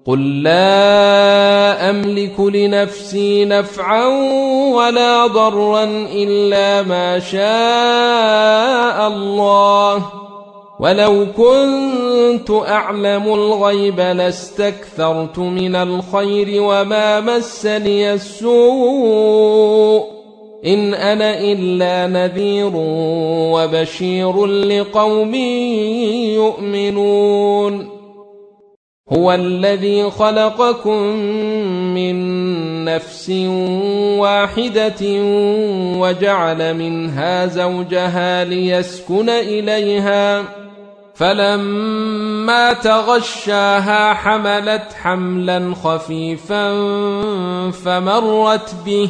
قل لا أملك لنفسي نفعا ولا ضرا إلا ما شاء الله، ولو كنت أعلم الغيب لاستكثرت من الخير وما مسني السوء، إن أنا إلا نذير وبشير لقوم يؤمنون. هو الذي خلقكم من نفس واحدة وجعل منها زوجها ليسكن إليها، فلما تغشاها حملت حملا خفيفا فمرت به،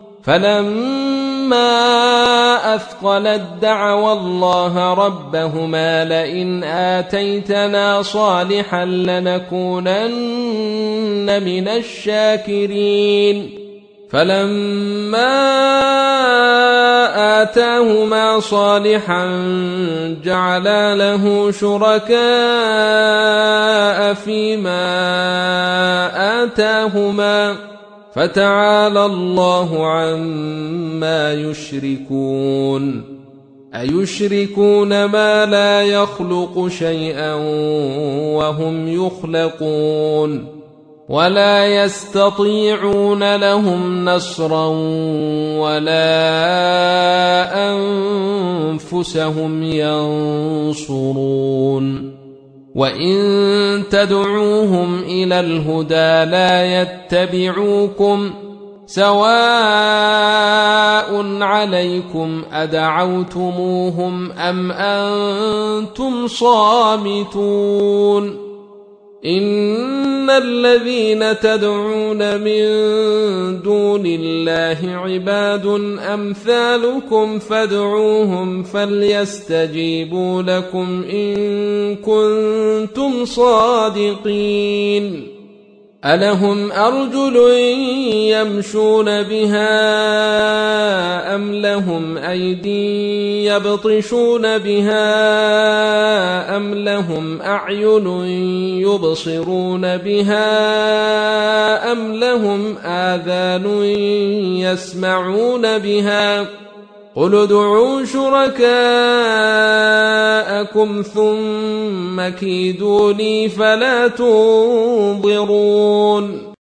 فلما أثقلت دعوا الله ربهما لئن آتيتنا صالحا لنكونن من الشاكرين، فلما آتاهما صالحا جعلا له شركاء فيما آتاهما، فتعالى الله عما يشركون. أيشركون ما لا يخلق شيئا وهم يخلقون، ولا يستطيعون لهم نصرا ولا أنفسهم ينصرون. وإن تدعوهم إلى الهدى لا يتبعوكم، سواء عليكم أدعوتموهم أم أنتم صامتون. إن الذين تدعون من دون الله عباد أمثالكم فادعوهم فليستجيبوا لكم إن كنتم صادقين. ألهم أرجل يمشون بها أم لهم أيدي يبطشون بها أم لهم أعين يبصرون بها أم لهم آذان يسمعون بها، قل ادعوا شركاءكم ثم كيدوني فلا تنظرون.